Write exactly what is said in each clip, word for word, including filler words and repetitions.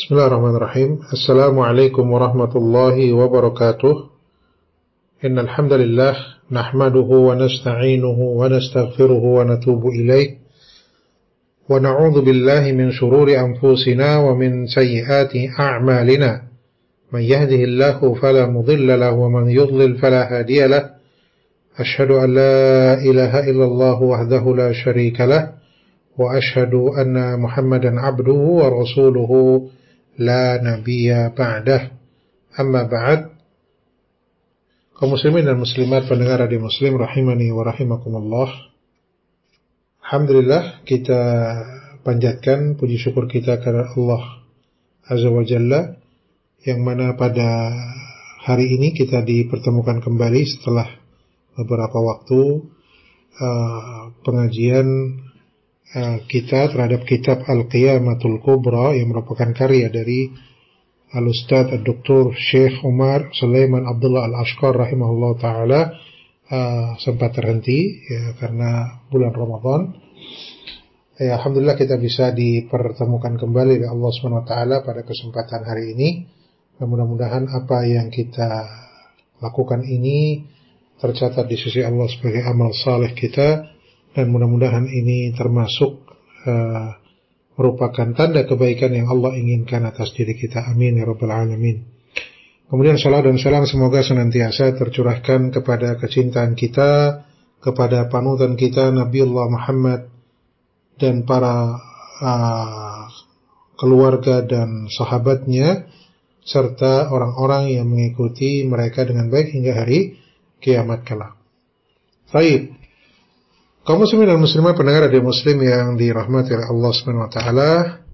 Bismillahirrahmanirrahim. Assalamualaikum warahmatullahi wabarakatuh. Innal hamdalillah nahmaduhu wa nasta'inuhu wa nastaghfiruhu wa natubu ilaih. Wa na'udzu billahi min shururi anfusina wa min sayyiati a'malina. Man yahdihillahu fala mudilla lahu wa man yudlil fala hadiya lahu. Ashhadu an la ilaha illallah wahdahu la syarika lah wa ashhadu anna Muhammadan abduhu wa rasuluhu la nabiyya ba'dah. Amma ba'd. Kaum muslimin dan muslimat pendengar radio Muslim rahimani wa rahimakumullah. Alhamdulillah, kita panjatkan puji syukur kita kepada Allah Azza wa Jalla, yang mana pada hari ini kita dipertemukan kembali setelah beberapa waktu uh, pengajian uh, kita terhadap kitab Al-Qiyamatul Kubra yang merupakan karya dari Al-Ustadz Ad-Doktor Syekh Umar Sulaiman Abdullah Al-Ashqar rahimahullah ta'ala. uh, sempat terhenti ya, karena bulan Ramadan. ya, Alhamdulillah kita bisa dipertemukan kembali oleh Allah subhanahu wa taala pada kesempatan hari ini. Dan mudah-mudahan apa yang kita lakukan ini tercatat di sisi Allah sebagai amal saleh kita, dan mudah-mudahan ini termasuk uh, merupakan tanda kebaikan yang Allah inginkan atas diri kita. Amin ya rabbal alamin. Kemudian salam dan salam semoga senantiasa tercurahkan kepada kecintaan kita kepada panutan kita Nabiullah Muhammad dan para uh, keluarga dan sahabatnya serta orang-orang yang mengikuti mereka dengan baik hingga hari kiamat kelak. Baik. Kaum muslimin dan muslimat pendengar radio Muslim yang dirahmati oleh Allah Subhanahu wa taala,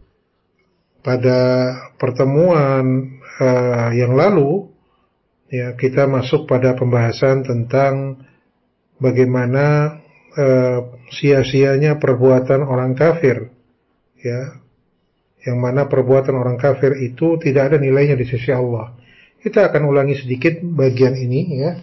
pada pertemuan uh, yang lalu ya, kita masuk pada pembahasan tentang bagaimana uh, sia-sianya perbuatan orang kafir, ya. Yang mana perbuatan orang kafir itu tidak ada nilainya di sisi Allah. Kita akan ulangi sedikit bagian ini ya.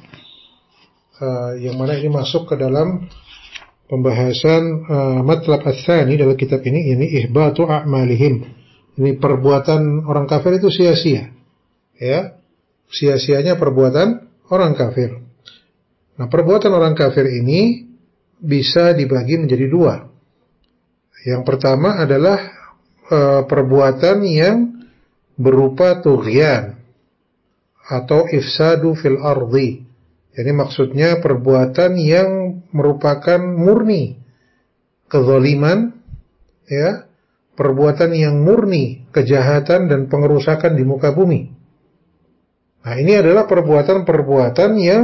Uh, yang mana ini masuk ke dalam pembahasan uh, matlab ats-tsani dalam kitab ini, ini ihbatu a'malihim. Ini perbuatan orang kafir itu sia-sia. Ya. Sia-sianya perbuatan orang kafir. Nah, perbuatan orang kafir ini bisa dibagi menjadi dua. Yang pertama adalah uh, perbuatan yang berupa tughyan atau ifsadu fil ardi. Jadi maksudnya perbuatan yang merupakan murni kezaliman, ya, perbuatan yang murni kejahatan dan pengerusakan di muka bumi. Nah, ini adalah perbuatan-perbuatan yang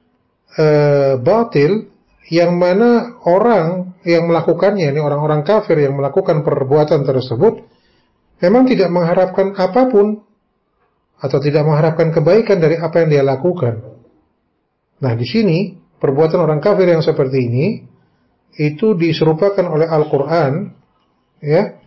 uh, batil, yang mana orang yang melakukannya, ini orang-orang kafir yang melakukan perbuatan tersebut, memang tidak mengharapkan apapun atau tidak mengharapkan kebaikan dari apa yang dia lakukan. Nah, di sini perbuatan orang kafir yang seperti ini itu diserupakan oleh Al-Quran, ya,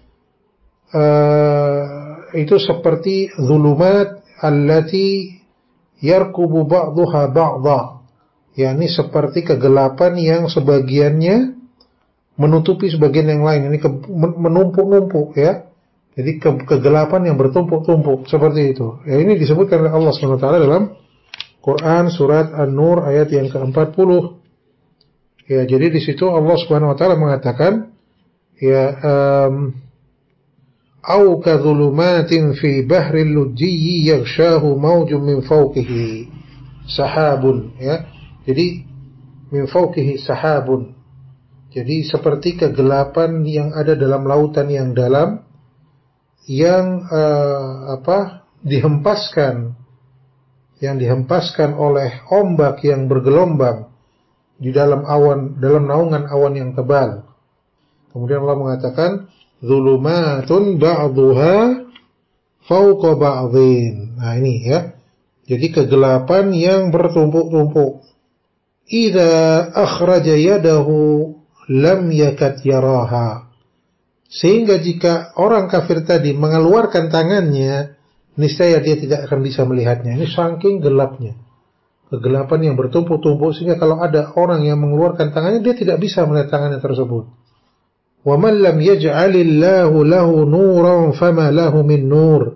uh, itu seperti zulumat allati yarkubu ba'duha ba'dha, yakni seperti kegelapan yang sebagiannya menutupi sebagian yang lain. Ini ke, menumpuk-numpuk, ya. Jadi ke, kegelapan yang bertumpuk-tumpuk seperti itu. Ya, ini disebutkan oleh Allah subhanahu wa taala dalam Quran surat An-Nur ayat yang keempat puluh. Ya, jadi di situ Allah Subhanahu wa taala mengatakan, ya, um, au kadzulumatin fi bahril lujji yaghshahu mawjun min fawqihi sahabun, ya. Jadi min fawqihi sahabun. Jadi seperti kegelapan yang ada dalam lautan yang dalam, yang uh, apa? dihempaskan yang dihempaskan oleh ombak yang bergelombang di dalam awan, dalam naungan awan yang tebal. Kemudian Allah mengatakan, zulumatun ba'duha fawqa ba'dhin. Nah, ini ya. Jadi kegelapan yang bertumpuk-tumpuk. Idza akhraja yadahu lam yakad yaraha. Sehingga jika orang kafir tadi mengeluarkan tangannya, niscaya dia tidak akan bisa melihatnya. Ini saking gelapnya, kegelapan yang bertumpuk-tumpuk, sehingga kalau ada orang yang mengeluarkan tangannya, dia tidak bisa melihat tangannya tersebut. Wa man lam yaj'alillahu lahu nuran fama lahu min nur.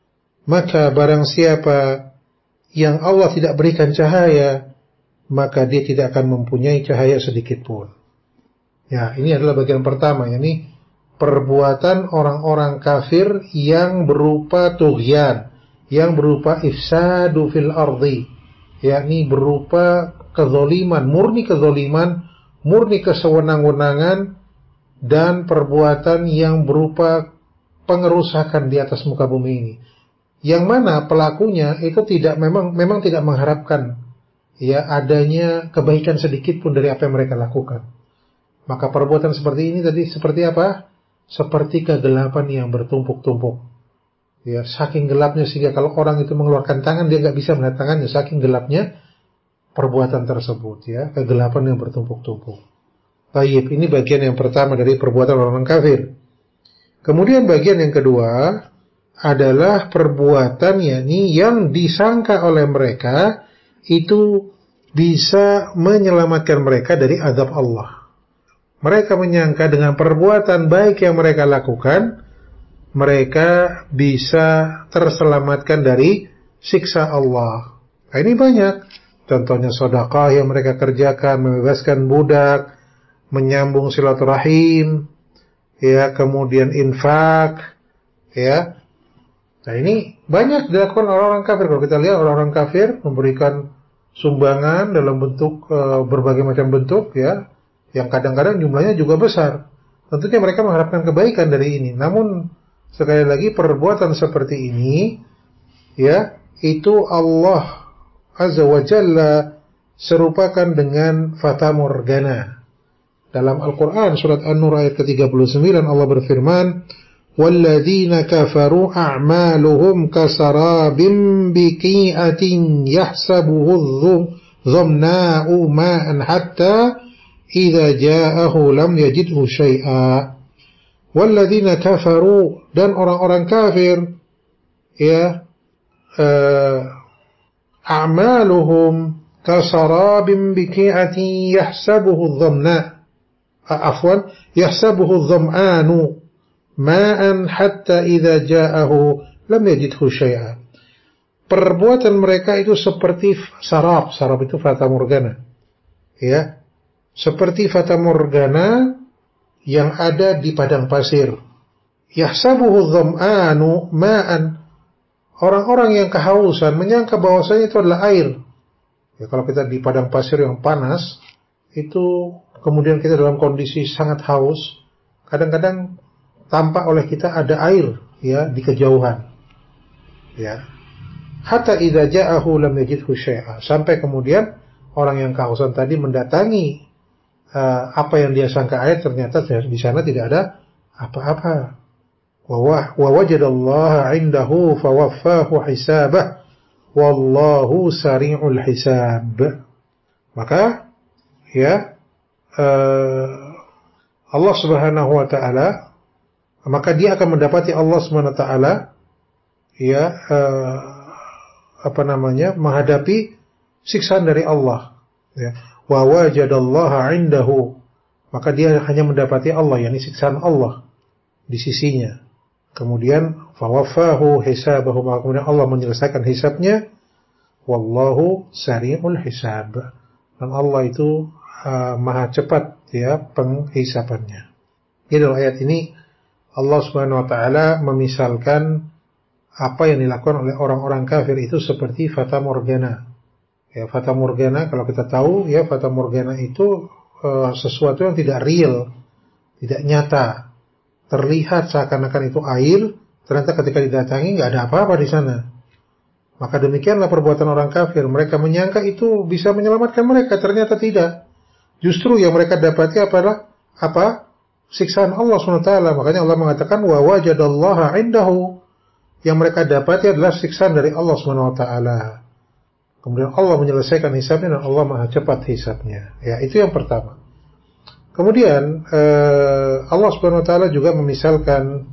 Maka barang siapa yang Allah tidak berikan cahaya, maka dia tidak akan mempunyai cahaya sedikit pun. Ya, ini adalah bagian pertama, yakni perbuatan orang-orang kafir yang berupa tughyan, yang berupa ifsadu fil ardi, yakni berupa kezaliman, murni kezaliman, murni kesewenang-wenangan, dan perbuatan yang berupa pengerusakan di atas muka bumi ini. Yang mana pelakunya itu tidak memang memang tidak mengharapkan ya adanya kebaikan sedikit pun dari apa yang mereka lakukan. Maka perbuatan seperti ini tadi seperti apa? Seperti kegelapan yang bertumpuk-tumpuk. Ya, saking gelapnya sehingga kalau orang itu mengeluarkan tangan dia nggak bisa melihat tangannya, saking gelapnya perbuatan tersebut, ya, kegelapan yang bertumpuk-tumpuk. Baik, ini bagian yang pertama dari perbuatan orang kafir. Kemudian bagian yang kedua adalah perbuatan yakni yang disangka oleh mereka itu bisa menyelamatkan mereka dari azab Allah. Mereka menyangka dengan perbuatan baik yang mereka lakukan, mereka bisa terselamatkan dari siksa Allah. Nah, ini banyak. Contohnya sedekah yang mereka kerjakan, membebaskan budak, menyambung silaturahim, ya, kemudian infak, ya. Nah, ini banyak dilakukan orang-orang kafir. Kalau kita lihat orang-orang kafir memberikan sumbangan dalam bentuk e, berbagai macam bentuk, ya, yang kadang-kadang jumlahnya juga besar. Tentunya mereka mengharapkan kebaikan dari ini. Namun sekali lagi perbuatan seperti ini, ya, itu Allah Azza wa Jalla serupakan dengan fata morgana. Dalam Al-Quran surat An-Nur ayat ke tiga puluh sembilan Allah berfirman, وَالَّذِينَ كَفَرُوا أَعْمَالُهُمْ كَسَرَابٍ بِقِيعَةٍ يَحْسَبُهُ الظَّمْآنُ مَاءً حَتَّى إِذَا جَاءَهُ لَمْ يَجِدْهُ شَيْئًا. وَالَّذِينَ كَفَرُوا, dan orang-orang kafir, ya, uh, أَعْمَالُهُمْ كَسَرَابٍ بِقِيعَةٍ يَحْسَبُهُ الظَّمْآنُ عفوا يَحْسَبُهُ الظَّمْآنُ ma'an hatta idza ja'ahu lam yajidhu syai'a. Perbuatan mereka itu seperti sarab, sarab itu fata morgana. Ya. Seperti fata morgana yang ada di padang pasir. Yahsabuhu dham'anu ma'an. Orang-orang yang kehausan menyangka bahwasanya itu adalah air. Ya, kalau kita di padang pasir yang panas, itu kemudian kita dalam kondisi sangat haus, kadang-kadang tampak oleh kita ada air, ya, di kejauhan, ya. Hatta idza ja'ahu lam yajidhu syai'a, sampai kemudian orang yang kehausan tadi mendatangi uh, apa yang dia sangka air, ternyata di sana tidak ada apa-apa. Wa wajadallaha 'indahu fawaffahu hisabah wallahu sari'ul hisab. Maka, ya, uh, Allah Subhanahu wa taala, maka dia akan mendapati Allah Subhanahu wa taala, ya, uh, apa namanya, menghadapi siksaan dari Allah, ya. Wa wajadallaha 'indahu, maka dia hanya mendapati Allah, yakni siksaan Allah di sisinya. Kemudian fawaffahu hisabahu, maka kemudian Allah menyelesaikan hisabnya. Wallahu sari'ul hisab, dan Allah itu uh, maha cepat, ya, penghisabannya. Jadi dalam ayat ini Allah Subhanahu wa taala memisalkan apa yang dilakukan oleh orang-orang kafir itu seperti fata morgana. Ya, fata morgana kalau kita tahu, ya, fata morgana itu uh, sesuatu yang tidak real, tidak nyata. Terlihat seakan-akan itu air, ternyata ketika didatangi enggak ada apa-apa di sana. Maka demikianlah perbuatan orang kafir. Mereka menyangka itu bisa menyelamatkan mereka, ternyata tidak. Justru yang mereka dapati adalah apa? Siksaan Allah subhanahu wa taala. Makanya Allah mengatakan wa wajadallaha 'indahu. Yang mereka dapati adalah siksaan dari Allah subhanahu wa taala. Kemudian Allah menyelesaikan hisabnya dan Allah maha cepat hisabnya. Ya, itu yang pertama. Kemudian eh, Allah subhanahu wa taala juga memisalkan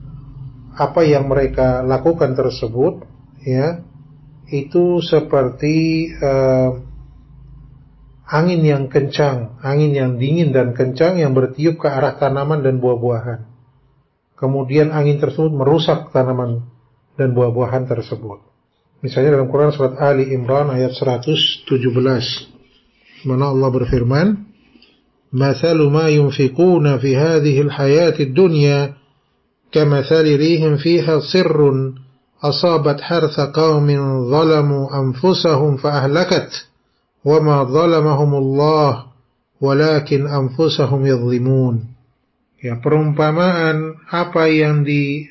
apa yang mereka lakukan tersebut, ya, itu seperti eh, angin yang kencang, angin yang dingin dan kencang yang bertiup ke arah tanaman dan buah-buahan. Kemudian angin tersebut merusak tanaman dan buah-buahan tersebut. Misalnya dalam Quran surat Ali Imran ayat seratus tujuh belas, mana Allah berfirman, "Mathalu ma yunfiquna fi hadhihi al-hayati ad-dunya kamathali rihin fiha sirrun asabat hartha qaumin zalamu anfusahum fa ahlakat wa ma zalamahumullah walakin anfusahum yadhlimun." Ya, perumpamaan apa yang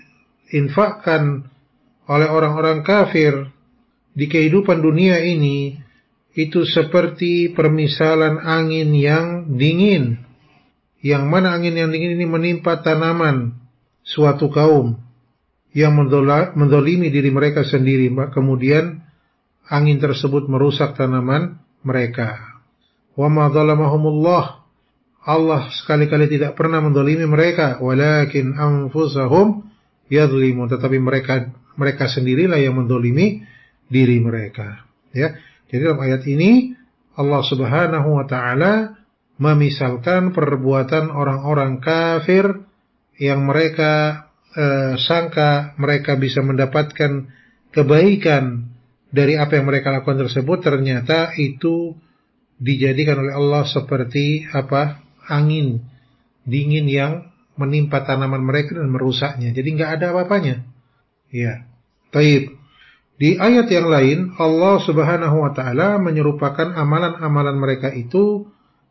diinfakkan oleh orang-orang kafir di kehidupan dunia ini itu seperti permisalan angin yang dingin, yang mana angin yang dingin ini menimpa tanaman suatu kaum yang mendolimi diri mereka sendiri, kemudian angin tersebut merusak tanaman mereka. Wa ma zalamahumullah, Allah sekali-kali tidak pernah mendolimi mereka, walakin anfusahum yadhlimun, tetapi mereka mereka sendirilah yang mendolimi diri mereka. Ya, jadi dalam ayat ini Allah Subhanahu wa taala memisalkan perbuatan orang-orang kafir yang mereka eh, sangka mereka bisa mendapatkan kebaikan dari apa yang mereka lakukan tersebut, ternyata itu dijadikan oleh Allah seperti apa? Angin dingin yang menimpa tanaman mereka dan merusaknya. Jadi nggak ada apa-apanya. Ya. Baik. Di ayat yang lain Allah Subhanahu wa taala menyerupakan amalan-amalan mereka itu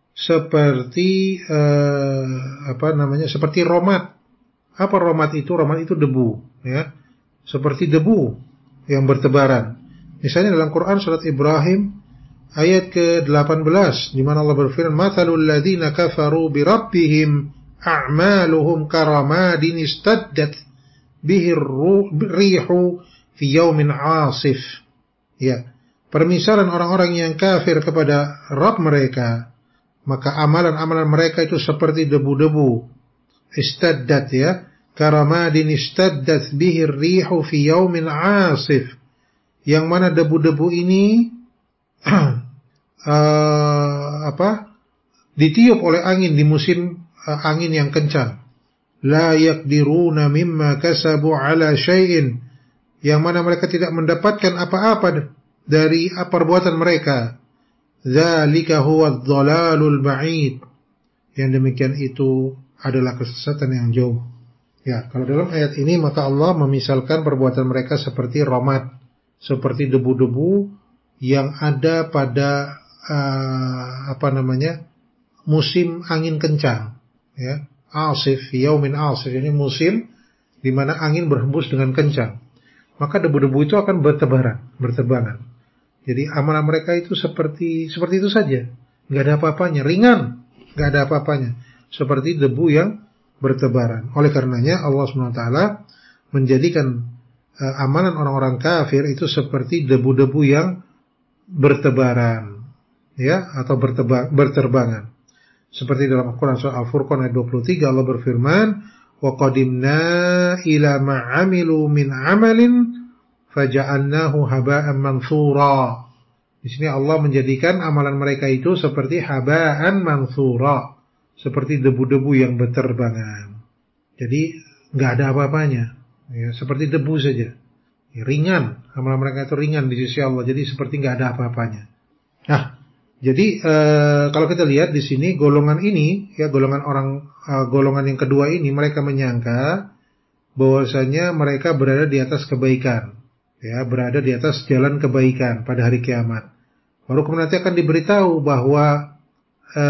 seperti eh, apa namanya? Seperti romat. Apa romat itu? Romat itu debu, ya. Seperti debu yang bertebaran. Misalnya dalam Quran surat Ibrahim ayat ke delapan belas, di mana Allah berfirman, "Mathalul ladzina kafaru bi rabbihim a'maluhum karamadin istaddat bihi rihu fi yaumin 'asif." Ya, permisalan orang-orang yang kafir kepada Rabb mereka, maka amalan-amalan mereka itu seperti debu-debu. Istaddat, ya, karamadin istaddat bihi rihu fi yaumin 'asif. Yang mana debu-debu ini Uh, apa ditiup oleh angin di musim uh, angin yang kencang. La yaqdiruna mimma kasabu ala syai'in, yang mana mereka tidak mendapatkan apa-apa dari perbuatan mereka. Dzalika huwa adh-dhalalul ba'id, yang demikian itu adalah kesesatan yang jauh. Ya, kalau dalam ayat ini maka Allah memisalkan perbuatan mereka seperti romat, seperti debu-debu yang ada pada Uh, apa namanya musim angin kencang, ya, asif, yaumin asif, ini musim di mana angin berhembus dengan kencang, maka debu-debu itu akan bertebaran, berterbangan. Jadi amalan mereka itu seperti seperti itu saja, nggak ada apa-apanya, ringan, nggak ada apa-apanya, seperti debu yang bertebaran. Oleh karenanya Allah subhanahu wa taala menjadikan uh, amalan orang-orang kafir itu seperti debu-debu yang bertebaran, ya, atau bertebang, berterbangan. Seperti dalam Al-Quran surah Al-Furqan ayat dua puluh tiga Allah berfirman, "Wa qadimna ila ma 'amilu min 'amalin faja'alnahu haba'an mansura." Di sini Allah menjadikan amalan mereka itu seperti haba'an mansura, seperti debu-debu yang berterbangan. Jadi enggak ada apa-apanya, ya, seperti debu saja. Ya, ringan, amalan mereka itu ringan di sisi Allah. Jadi seperti enggak ada apa-apanya. Nah, jadi e, kalau kita lihat di sini golongan ini, ya, golongan orang e, golongan yang kedua ini, mereka menyangka bahwasanya mereka berada di atas kebaikan, ya, berada di atas jalan kebaikan pada hari kiamat. Baru kemudian nanti akan diberitahu bahwa e,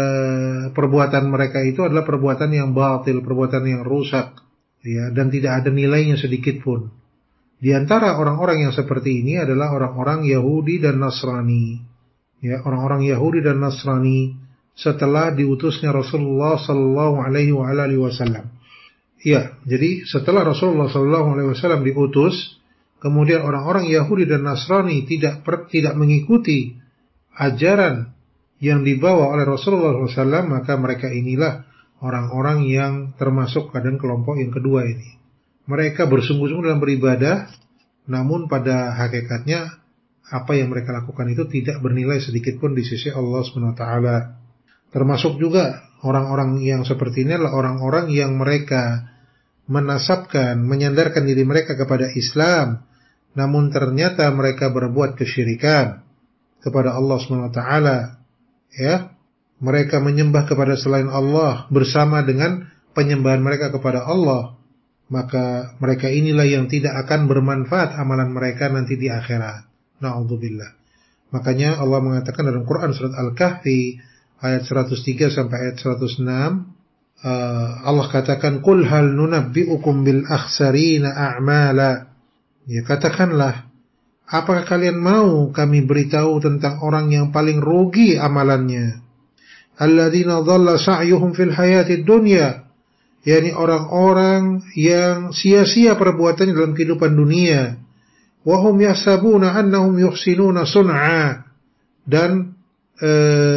perbuatan mereka itu adalah perbuatan yang batil, perbuatan yang rusak, ya, dan tidak ada nilainya sedikit pun. Di antara orang-orang yang seperti ini adalah orang-orang Yahudi dan Nasrani. Ya, orang-orang Yahudi dan Nasrani setelah diutusnya Rasulullah sallallahu alaihi wasallam. Ya, jadi setelah Rasulullah sallallahu alaihi wasallam diutus, kemudian orang-orang Yahudi dan Nasrani tidak per, tidak mengikuti ajaran yang dibawa oleh Rasulullah sallallahu alaihi wasallam, maka mereka inilah orang-orang yang termasuk pada kelompok yang kedua ini. Mereka bersungguh-sungguh dalam beribadah, namun pada hakikatnya apa yang mereka lakukan itu tidak bernilai sedikit pun di sisi Allah Subhanahu wa taala. Termasuk juga orang-orang yang seperti ini adalah orang-orang yang mereka menasabkan, menyandarkan diri mereka kepada Islam, namun ternyata mereka berbuat kesyirikan kepada Allah Subhanahu wa taala. Ya, mereka menyembah kepada selain Allah bersama dengan penyembahan mereka kepada Allah. Maka mereka inilah yang tidak akan bermanfaat amalan mereka nanti di akhirat. Na'udzubillah. Makanya Allah mengatakan dalam Quran surat Al-Kahfi ayat seratus tiga sampai ayat seratus enam, uh, Allah katakan, "Qul hal nunabbi'ukum bil akhsarina a'mala." Ya, katakanlah, apakah kalian mau kami beritahu tentang orang yang paling rugi amalannya? Alladzina dhalla sa'yuhum fil hayatid dunya, yakni orang-orang yang sia-sia perbuatannya dalam kehidupan dunia. Wa hum yahsabuna annahum yuhsinuna sun'a, dan e,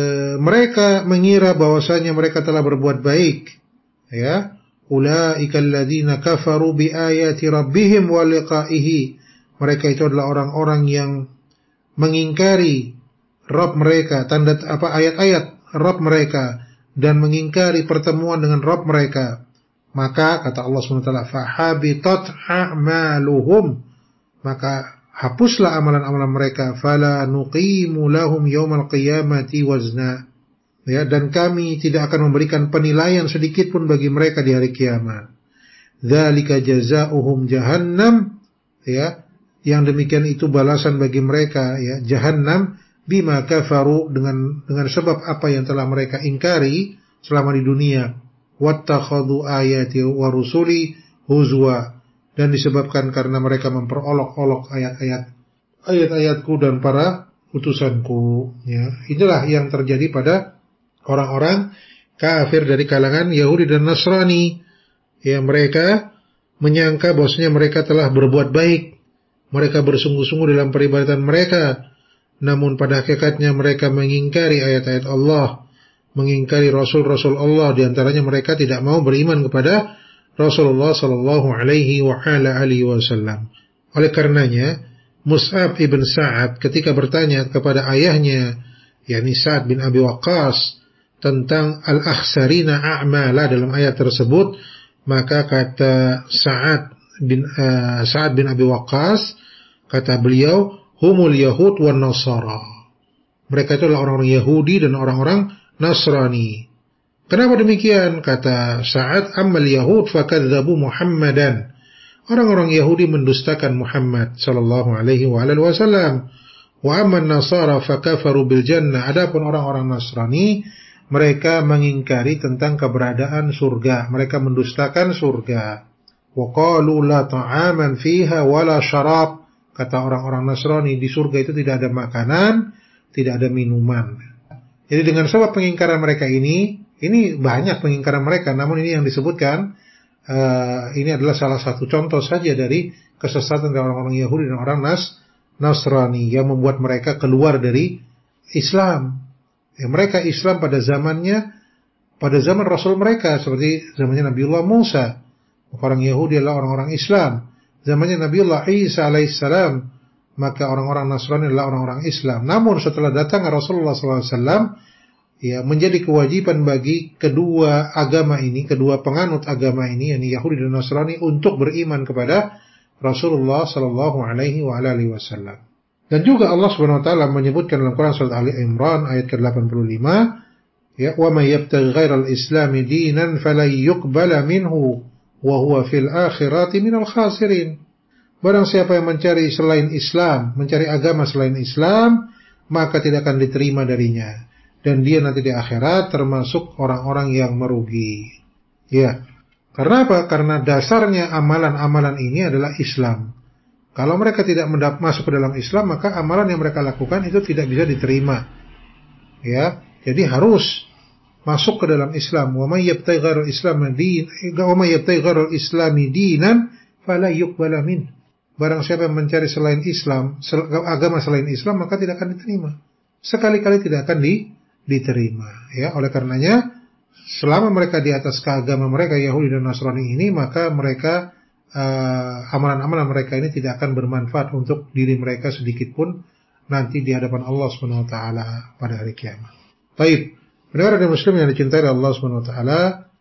mereka mengira bahwasanya mereka telah berbuat baik. Ya, ulaika alladzina kafaru biayati rabbihim wa liqa'ihi. Mereka itu adalah orang-orang yang mengingkari Rabb mereka, tanda apa ayat-ayat Rabb mereka, dan mengingkari pertemuan dengan Rabb mereka. Maka kata Allah subhanahu wa taala, fahabitat a'maluhum, maka hapuslah amalan-amalan mereka. Fala nuqimu lahum yaumal qiyamati wazna, ya, dan kami tidak akan memberikan penilaian sedikit pun bagi mereka di hari kiamat. Dzalika jazaohum jahannam, ya, yang demikian itu balasan bagi mereka, ya, jahannam, bima kafaru, dengan dengan sebab apa yang telah mereka ingkari selama di dunia. Wattakhadhu ayati wa rusuli huzwa, dan disebabkan karena mereka memperolok-olok ayat-ayat ayat-ayatku dan para utusanku. Ya, inilah yang terjadi pada orang-orang kafir dari kalangan Yahudi dan Nasrani. Ya, mereka menyangka bahwasanya mereka telah berbuat baik, mereka bersungguh-sungguh dalam peribadatan mereka, namun pada hakikatnya mereka mengingkari ayat-ayat Allah, mengingkari Rasul-Rasul Allah. Di antaranya mereka tidak mau beriman kepada Rasulullah sallallahu alaihi wa ala alihi wasallam. Oleh karenanya, Mus'ab ibn Sa'ad ketika bertanya kepada ayahnya, yakni Sa'ad bin Abi Waqqas, tentang al-akhsarina a'mala dalam ayat tersebut, maka kata Sa'ad bin uh, Sa'ad bin Abi Waqqas, kata beliau, humul yahud wan nasara. Mereka itu adalah orang-orang Yahudi dan orang-orang Nasrani. Kenapa demikian? Kata Sa'ad, ammal yahud fakadzabu Muhammadan. Orang-orang Yahudi mendustakan Muhammad sallallahu alaihi wa alihi wasallam. Wa amman nasara fakafaru bil jannah. Adapun orang-orang Nasrani, mereka mengingkari tentang keberadaan surga. Mereka mendustakan surga. Wa qalu la ta'aman fiha wala syarab. Kata orang-orang Nasrani, di surga itu tidak ada makanan, tidak ada minuman. Jadi dengan sebab pengingkaran mereka ini, ini banyak pengingkaran mereka, namun ini yang disebutkan, uh, ini adalah salah satu contoh saja dari kesesatan dari orang-orang Yahudi dan orang Nas, Nasrani yang membuat mereka keluar dari Islam. Ya, mereka Islam pada zamannya, pada zaman Rasul mereka, seperti zamannya Nabiullah Musa. Orang Yahudi adalah orang-orang Islam. Zamannya Nabiullah Isa alaihissalam, maka orang-orang Nasrani adalah orang-orang Islam. Namun setelah datang Rasulullah sallallahu alaihi wasallam, ya, menjadi kewajiban bagi kedua agama ini, kedua penganut agama ini, yakni Yahudi dan Nasrani, untuk beriman kepada Rasulullah sallallahu alaihi wasallam. Dan juga Allah Subhanahu wa taala menyebutkan dalam Quran surat Ali Imran ayat ke delapan puluh lima, ya, wa may yabtaghi ghairal islami dinan falan yuqbala minhu wa huwa fil akhirati minal khasirin. Barang siapa yang mencari selain Islam, mencari agama selain Islam, maka tidak akan diterima darinya, dan dia nanti di akhirat termasuk orang-orang yang merugi. Ya. Karena apa? Karena dasarnya amalan-amalan ini adalah Islam. Kalau mereka tidak mendapat masuk ke dalam Islam, maka amalan yang mereka lakukan itu tidak bisa diterima. Ya. Jadi harus masuk ke dalam Islam. Wa may yabtaghi ghairal islami din, wa may yabtaghi ghairal islami dinan fala yuqbala min. Barang siapa yang mencari selain Islam, agama selain Islam, maka tidak akan diterima. Sekali-kali tidak akan di, diterima. Ya, oleh karenanya, selama mereka di atas keagama mereka Yahudi dan Nasrani ini, maka mereka uh, amalan-amalan mereka ini tidak akan bermanfaat untuk diri mereka sedikit pun, nanti di hadapan Allah Subhanahu wa taala pada hari kiamat. Baik, pendengar dan muslim yang dicintai Allah Subhanahu wa taala,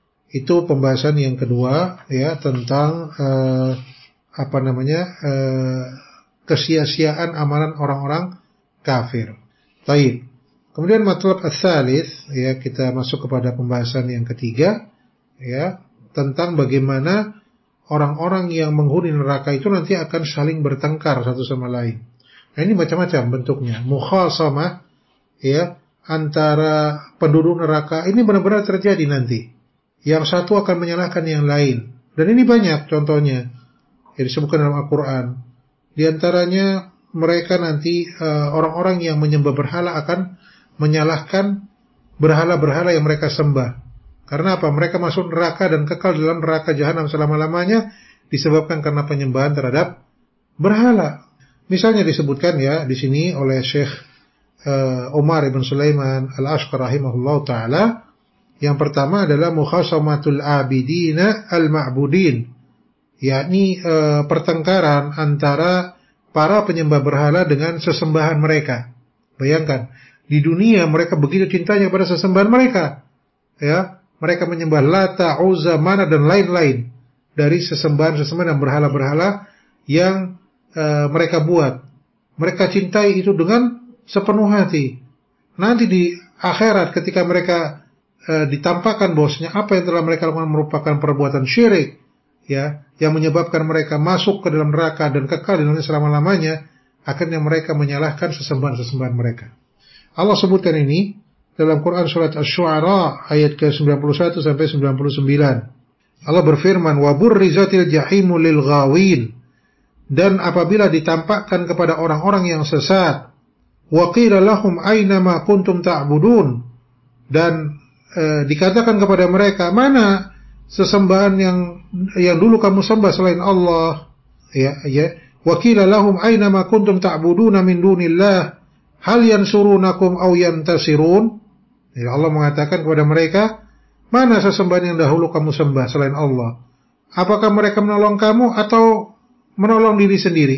itu pembahasan yang kedua ya tentang uh, apa namanya uh, kesia-siaan amalan orang-orang kafir. Baik. Kemudian matlab ats-tsalits ya, kita masuk kepada pembahasan yang ketiga ya, tentang bagaimana orang-orang yang menghuni neraka itu nanti akan saling bertengkar satu sama lain. Nah, ini macam-macam bentuknya. Mukhasamah ya antara penduduk neraka ini benar-benar terjadi nanti. Yang satu akan menyalahkan yang lain. Dan ini banyak contohnya yang disebutkan dalam Al-Quran. Di antaranya mereka nanti uh, orang-orang yang menyembah berhala akan menyalahkan berhala-berhala yang mereka sembah. Karena apa? Mereka masuk neraka dan kekal dalam neraka jahanam selama-lamanya disebabkan karena penyembahan terhadap berhala. Misalnya disebutkan ya di sini oleh Syekh uh, Umar ibn Sulaiman Al-Ashqar rahimahullah taala. Yang pertama adalah mukhasamatul abidina al-ma'budin, yakni e, pertengkaran antara para penyembah berhala dengan sesembahan mereka. Bayangkan, di dunia mereka begitu cintanya pada sesembahan mereka. Ya, mereka menyembah Lata, Uzza, Manat dan lain-lain dari sesembahan-sesembahan dan berhala-berhala yang e, mereka buat. Mereka cintai itu dengan sepenuh hati. Nanti di akhirat ketika mereka E, ditampakkan bosnya apa yang telah mereka lakukan merupakan perbuatan syirik ya, yang menyebabkan mereka masuk ke dalam neraka dan kekal di dalamnya selama-lamanya, akhirnya mereka menyalahkan sesembahan-sesembahan mereka. Allah sebutkan ini dalam Quran surat Asy-Syu'ara ayat ke sembilan puluh satu sampai sembilan puluh sembilan. Allah berfirman, wa burrizatil jahimu lil ghawin, dan apabila ditampakkan kepada orang-orang yang sesat, wa qila lahum aina ma kuntum ta'budun, dan E, dikatakan kepada mereka, mana sesembahan yang yang dulu kamu sembah selain Allah? Ya, ya. Wa qila lahum aina ma kuntum ta'buduna min dunillah hal yansurunakum aw yantasirun. Ya, Allah mengatakan kepada mereka, mana sesembahan yang dahulu kamu sembah selain Allah? Apakah mereka menolong kamu atau menolong diri sendiri?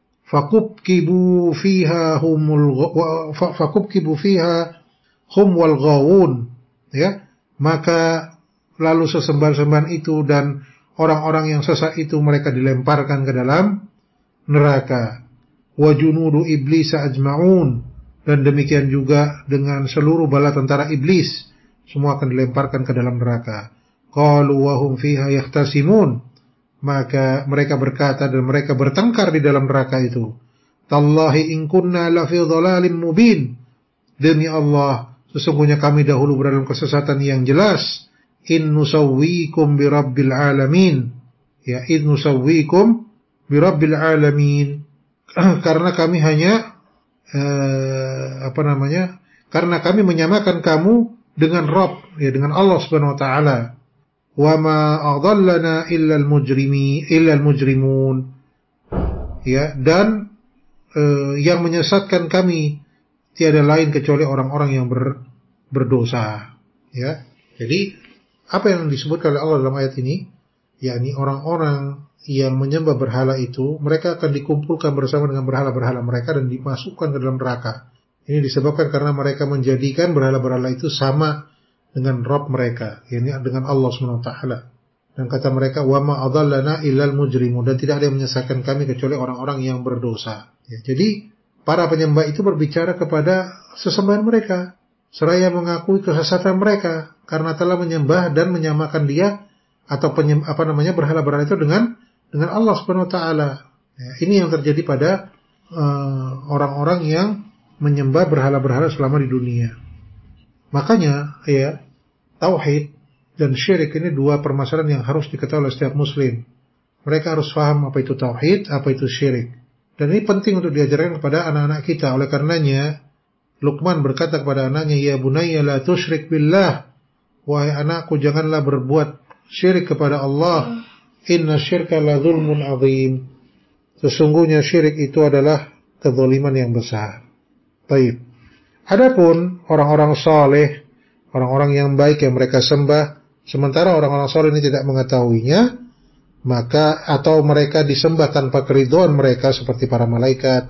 Fakubkibu fiha humul fakubkibu fiha hum wal ghawun. Ya, maka lalu sesembahan-sembahan itu dan orang-orang yang sesat itu mereka dilemparkan ke dalam neraka. Wa junudu iblis ajma'un, dan demikian juga dengan seluruh bala tentara iblis, semua akan dilemparkan ke dalam neraka. Qalu wa hum fiha yahtasimun, maka mereka berkata dan mereka bertengkar di dalam neraka itu. Tallahi in kunna la fi dhalalim mubin, demi Allah sesungguhnya kami dahulu berada dalam kesesatan yang jelas. In nusawwikum birabbil alamin, ya, in nusawwikum birabbil alamin, karena kami hanya eh, apa namanya karena kami menyamakan kamu dengan Rabb, ya, dengan Allah Subhanahu wa taala. Wa ma adallana illa al-mujrimi illa al-mujrimun, ya, dan eh, yang menyesatkan kami tiada lain kecuali orang-orang yang ber, berdosa. Ya, jadi apa yang disebutkan oleh Allah dalam ayat ini, yakni orang-orang yang menyembah berhala itu, mereka akan dikumpulkan bersama dengan berhala-berhala mereka dan dimasukkan ke dalam neraka. Ini disebabkan karena mereka menjadikan berhala-berhala itu sama dengan Rabb mereka, yakni dengan Allah subhanahu wa taala. Dan kata mereka, wa ma adallana illal mujrimun, dan tidak ada yang menyesatkan kami kecuali orang-orang yang berdosa. Ya, jadi para penyembah itu berbicara kepada sesembahan mereka, seraya mengakui kesesatan mereka karena telah menyembah dan menyamakan dia atau penyembah, apa namanya berhala-berhala itu dengan dengan Allah Subhanahu wa taala. Ya, ini yang terjadi pada uh, orang-orang yang menyembah berhala-berhala selama di dunia. Makanya ya, tauhid dan syirik ini dua permasalahan yang harus diketahui oleh setiap muslim. Mereka harus paham apa itu tauhid, apa itu syirik. Dan ini penting untuk diajarkan kepada anak-anak kita. Oleh karenanya Luqman berkata kepada anaknya, ya bunayya la tusyrik billah, wahai anakku janganlah berbuat syirik kepada Allah. Inna syirka la zulmun azim, sesungguhnya syirik itu adalah kezaliman yang besar. Baik. Adapun orang-orang saleh, orang-orang yang baik yang mereka sembah, sementara orang-orang saleh ini tidak mengetahuinya, maka atau mereka disembah tanpa keridhaan mereka seperti para malaikat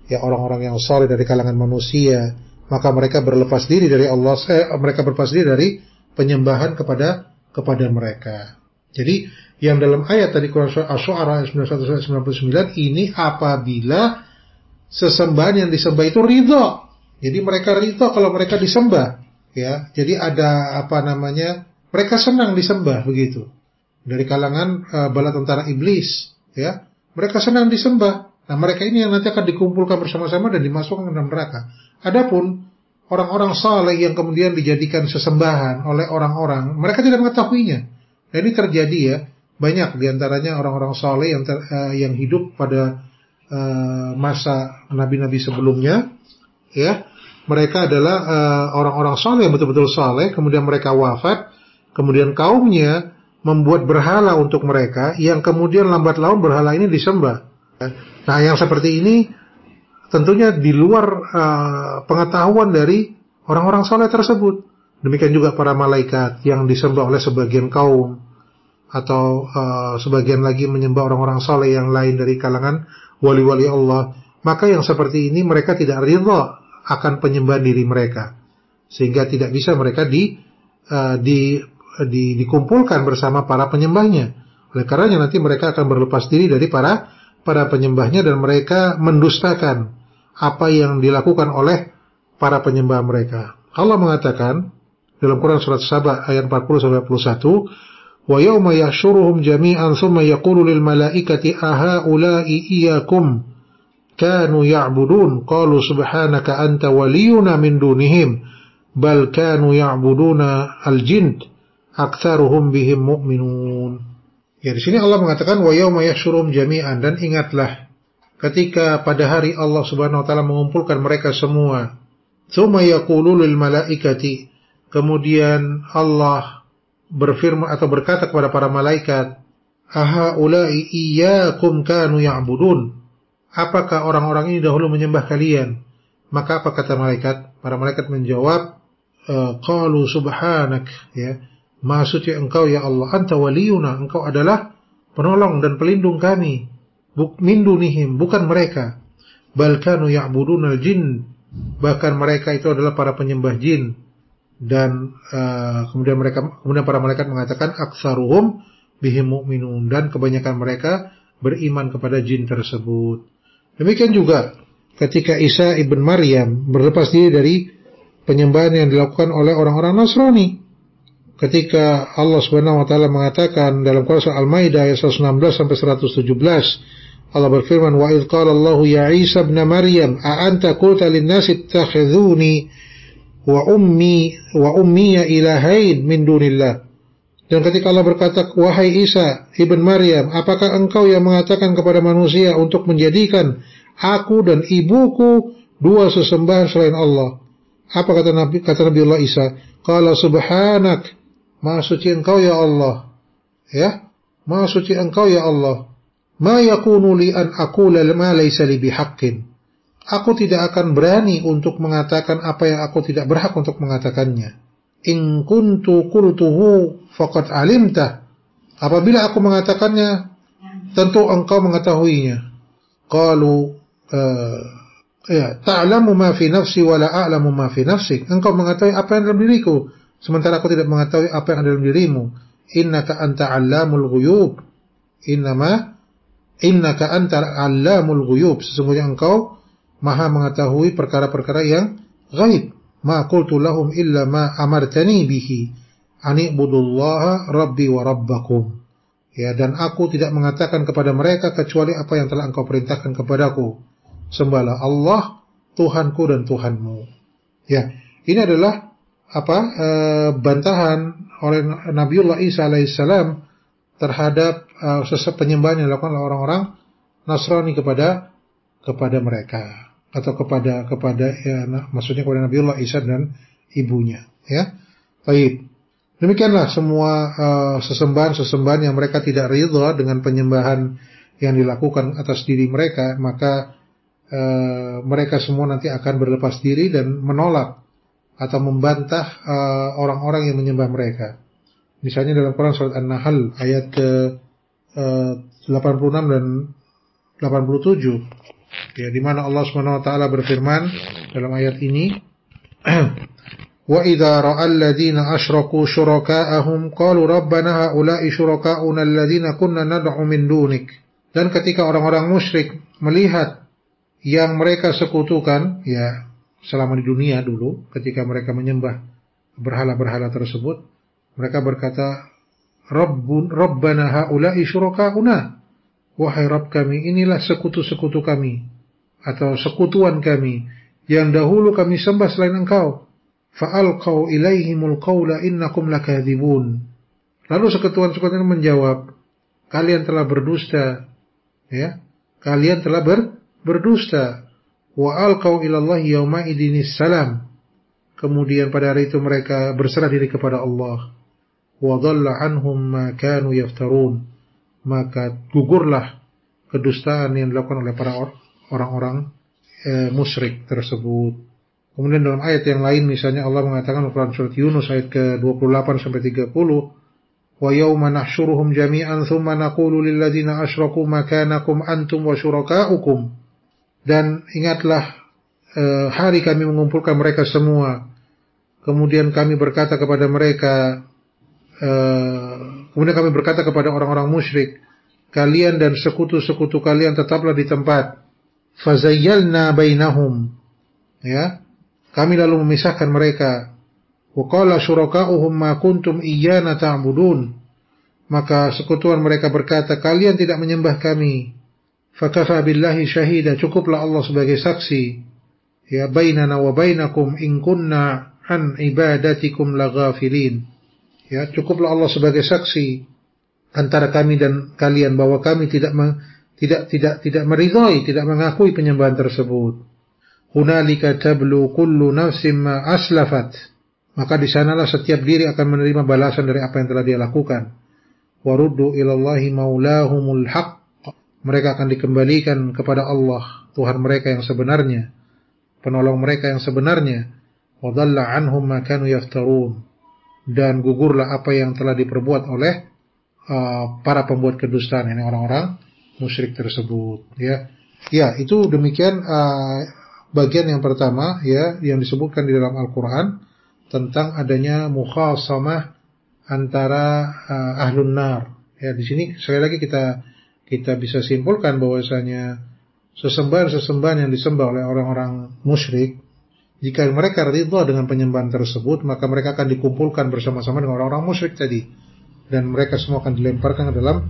ya orang-orang yang saleh dari kalangan manusia, maka mereka berlepas diri dari Allah, eh, mereka berlepas diri dari penyembahan kepada kepada mereka. Jadi yang dalam ayat tadi Quran Surah Asy-Syu'ara sembilan ratus sembilan puluh sembilan ini apabila sesembahan yang disembah itu ridha. Jadi mereka ridha kalau mereka disembah, ya. Jadi ada apa namanya? Mereka senang disembah begitu. Dari kalangan uh, bala tentara iblis, ya. Mereka senang disembah. Nah, mereka ini yang nanti akan dikumpulkan bersama-sama dan dimasukkan ke dalam neraka. Adapun orang-orang saleh yang kemudian dijadikan sesembahan oleh orang-orang, mereka tidak mengetahuinya. Nah, ini terjadi ya, banyak diantaranya orang-orang saleh yang ter, uh, yang hidup pada uh, masa nabi-nabi sebelumnya, ya. Mereka adalah uh, orang-orang saleh yang betul-betul saleh, kemudian mereka wafat, kemudian kaumnya membuat berhala untuk mereka, yang kemudian lambat laun berhala ini disembah. Nah, yang seperti ini tentunya di luar uh, pengetahuan dari orang-orang saleh tersebut. Demikian juga para malaikat yang disembah oleh sebagian kaum, atau uh, sebagian lagi menyembah orang-orang saleh yang lain dari kalangan wali-wali Allah. Maka yang seperti ini mereka tidak ridha akan penyembahan diri mereka, sehingga tidak bisa mereka di, uh, di, di dikumpulkan bersama para penyembahnya. Oleh karenanya nanti mereka akan berlepas diri dari para para penyembahnya dan mereka mendustakan apa yang dilakukan oleh para penyembah mereka. Allah mengatakan dalam Quran surat Saba ayat empat puluh sampai empat puluh satu, wa yauma yahsyuruhum jami'an tsumma yaqulu lil malaikati ahaula'i iyyakum kanu ya'budun qalu subhanaka anta waliyuna min dunihim bal kanu ya'buduna al-jinn aktsaruhum bihim mu'minun. Ya, di sini Allah mengatakan wa yauma yahsyuruhum jami'an, dan ingatlah ketika pada hari Allah Subhanahu wa taala mengumpulkan mereka semua. Tsumma yaqulu lil malaikati, kemudian Allah berfirman atau berkata kepada para malaikat, aha ulai iyyakum kanu ya'budun, apakah orang-orang ini dahulu menyembah kalian? Maka apa kata malaikat? Para malaikat menjawab, qalu subhanak, ya, Maha suci engkau ya Allah, anta waliyuna, engkau adalah penolong dan pelindung kami, min dunihim, bukan mereka. Bal kanu ya'budunal jin, bahkan mereka itu adalah para penyembah jin. Dan uh, kemudian mereka kemudian para malaikat mengatakan aktsaruhum bihim mu'minun, dan kebanyakan mereka beriman kepada jin tersebut. Demikian juga ketika Isa ibn Maryam berlepas diri dari penyembahan yang dilakukan oleh orang-orang Nasrani. Ketika Allah Subhanahu wa taala mengatakan dalam Quran Surah Al-Maidah ayat seratus enam belas sampai seratus tujuh belas, Allah berfirman, wa idz qala Allahu ya Isa ibn Maryam a anta qulta lin-nasi ittakhidhuni wa ummi wa ummiya ilahain min dunillah. Dan ketika Allah berkata, wahai Isa ibn Maryam, apakah engkau yang mengatakan kepada manusia untuk menjadikan aku dan ibuku dua sesembahan selain Allah? Apa kata Nabi kata Nabi Allah Isa? Qala subhanak, Maha suci engkau ya Allah. Ya, Maha suci engkau ya Allah. Ma yakunu li an aqula ma laysa li bihaqqin. Aku tidak akan berani untuk mengatakan apa yang aku tidak berhak untuk mengatakannya. In kuntu qultuhu faqad alimtah. Apabila aku mengatakannya, tentu engkau mengetahuinya. Qalu uh, ya, ta'lamu ma fi nafsi wa la a'lamu ma fi nafsik. Engkau mengetahui apa yang dalam diriku, sementara aku tidak mengetahui apa yang ada dalam dirimu. Innaka anta 'allamul ghuyub. Innama innaka anta 'allamul ghuyub. Sesungguhnya engkau Maha mengetahui perkara-perkara yang ghaib. Ma qultu lahum illa ma amartani bihi an ibudullaha rabbi wa rabbakum. Ya, dan aku tidak mengatakan kepada mereka kecuali apa yang telah engkau perintahkan kepadaku. Sembahlah Allah, Tuhanku dan Tuhanmu. Ya, ini adalah apa e, bantahan oleh Nabiullah Isa alaihissalam terhadap e, sesat penyembahan yang dilakukan oleh orang-orang Nasrani kepada kepada mereka, atau kepada kepada ya, nah, maksudnya kepada Nabiullah Isa dan ibunya. Ya, baik. Demikianlah semua e, sesembahan-sesembahan yang mereka tidak ridha dengan penyembahan yang dilakukan atas diri mereka, maka Uh, mereka semua nanti akan berlepas diri dan menolak atau membantah uh, orang-orang yang menyembah mereka. Misalnya dalam Quran surat An-Nahl ayat ke uh, delapan puluh enam dan delapan puluh tujuh, Ya, di mana Allah Subhanahu wa taala berfirman dalam ayat ini, wa idza ra'al ladzina asyraku syuraka'ahum qalu rabbana haula'i syuraka'una alladzina kunna nad'u min dunik. Dan ketika orang-orang musyrik melihat yang mereka sekutukan, ya selama di dunia dulu, ketika mereka menyembah berhala-berhala tersebut, mereka berkata, Rabbun, Rabbana haula'i syuraka'una. Wahai Rabb kami, inilah sekutu-sekutu kami, atau sekutuan kami, yang dahulu kami sembah selain engkau. Fa'alqaw ilaihimul qawla innakum lakadzibun. Lalu sekutuan-sekutuan itu menjawab, kalian telah berdusta, ya, kalian telah ber, berdusta. Wa alqaw ilallahi yawma idinis salam. Kemudian pada hari itu mereka berserah diri kepada Allah. Wa dhalla anhum ma kanu yaftarun. Maka gugurlah kedustaan yang dilakukan oleh para orang-orang e, musyrik tersebut. Kemudian dalam ayat yang lain misalnya Allah mengatakan dalam surat Yunus ayat ke dua puluh delapan sampai tiga puluh, wa yauma nahsyuruhum jami'an thumma naqulu lil ladzina asyraku makanakum antum wa syurakaukum. Dan ingatlah e, hari kami mengumpulkan mereka semua, kemudian kami berkata kepada mereka, Uh, kemudian kami berkata kepada orang-orang musyrik, kalian dan sekutu-sekutu kalian tetaplah di tempat. Fazayyalna bainahum, ya, kami lalu memisahkan mereka. Wa qala syuraka'uhum ma kuntum iyyana ta'budun. Maka sekutuan mereka berkata, kalian tidak menyembah kami. Fakafa billahi syahida, cukuplah Allah sebagai saksi, ya, bainana wa bainakum in kunna an ibadatikum laghafilin. Ya, cukuplah Allah sebagai saksi antara kami dan kalian bahwa kami tidak me, tidak tidak tidak meridhai, tidak mengakui penyembahan tersebut. Hunalika tablu kullu nafsin ma aslafat. Maka di sanalah setiap diri akan menerima balasan dari apa yang telah dia lakukan. Waruddu ilallahi maulahumul haqq. Mereka akan dikembalikan kepada Allah, Tuhan mereka yang sebenarnya, penolong mereka yang sebenarnya. Wa dhalla anhum ma kanu yaftarun. Dan gugurlah apa yang telah diperbuat oleh uh, para pembuat kedustaan, ini orang-orang musyrik tersebut, ya. Ya, itu demikian uh, bagian yang pertama, ya, yang disebutkan di dalam Al-Qur'an tentang adanya mukhasamah antara uh, ahlun nar. Ya, di sini sekali lagi kita kita bisa simpulkan bahwasanya sesembahan-sesembahan yang disembah oleh orang-orang musyrik, jika mereka ridha dengan penyembahan tersebut, maka mereka akan dikumpulkan bersama-sama dengan orang-orang musyrik tadi, dan mereka semua akan dilemparkan ke dalam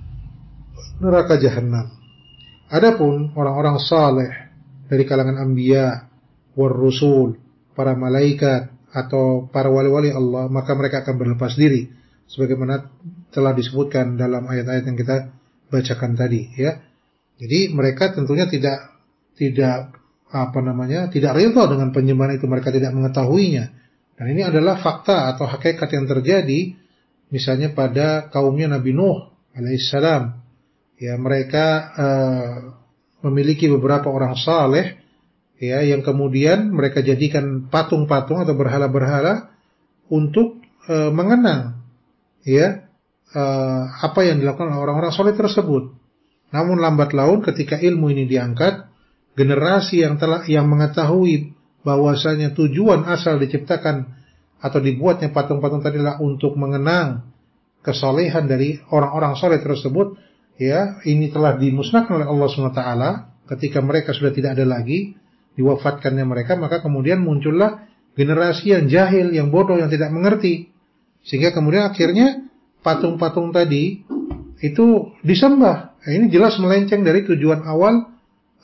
neraka jahanam. Adapun orang-orang saleh dari kalangan anbiya, war rusul, para malaikat atau para wali-wali Allah, maka mereka akan berlepas diri sebagaimana telah disebutkan dalam ayat-ayat yang kita bacakan tadi, ya. Jadi mereka tentunya tidak tidak apa namanya, tidak ridha dengan penyembahan itu, mereka tidak mengetahuinya. Dan ini adalah fakta atau hakikat yang terjadi misalnya pada kaumnya Nabi Nuh alaihissalam. Ya, mereka uh, memiliki beberapa orang saleh, ya, yang kemudian mereka jadikan patung-patung atau berhala-berhala untuk uh, mengenang, ya, uh, apa yang dilakukan oleh orang-orang saleh tersebut. Namun lambat laun ketika ilmu ini diangkat, generasi yang telah yang mengetahui bahwasanya tujuan asal diciptakan atau dibuatnya patung-patung tadi adalah untuk mengenang kesalehan dari orang-orang saleh tersebut, ya, ini telah dimusnahkan oleh Allah subhanahu wa taala ketika mereka sudah tidak ada lagi, diwafatkannya mereka, maka kemudian muncullah generasi yang jahil, yang bodoh, yang tidak mengerti, sehingga kemudian akhirnya patung-patung tadi itu disembah. Nah, ini jelas melenceng dari tujuan awal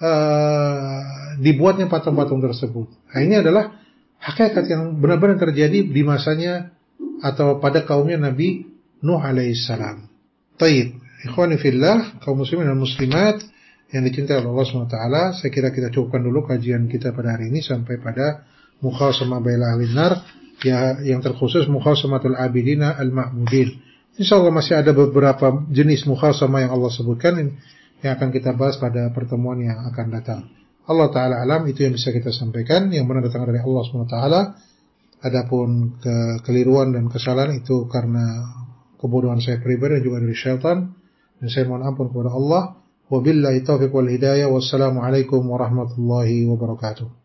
Uh, dibuatnya patung-patung tersebut. Nah, ini adalah hakikat yang benar-benar terjadi di masanya atau pada kaumnya Nabi Nuh alaihissalam. Taib, ikhwani fillah, kaum muslimin dan muslimat yang dicintai oleh Allah subhanahu wa taala, saya kira kita cukupkan dulu kajian kita pada hari ini sampai pada mukhasamah baina ahlin nar, ya, yang terkhusus mukhasamatul abidina al-ma'budin. Insyaallah masih ada beberapa jenis mukhasamah yang Allah sebutkan yang akan kita bahas pada pertemuan yang akan datang. Allah Ta'ala alam, itu yang bisa kita sampaikan, yang benar datang dari Allah subhanahu wa taala. Adapun kekeliruan dan kesalahan itu karena kebodohan saya pribadi dan juga dari syaitan, dan saya mohon ampun kepada Allah. Wabillahi taufiq wal hidayah. Wassalamualaikum warahmatullahi wabarakatuh.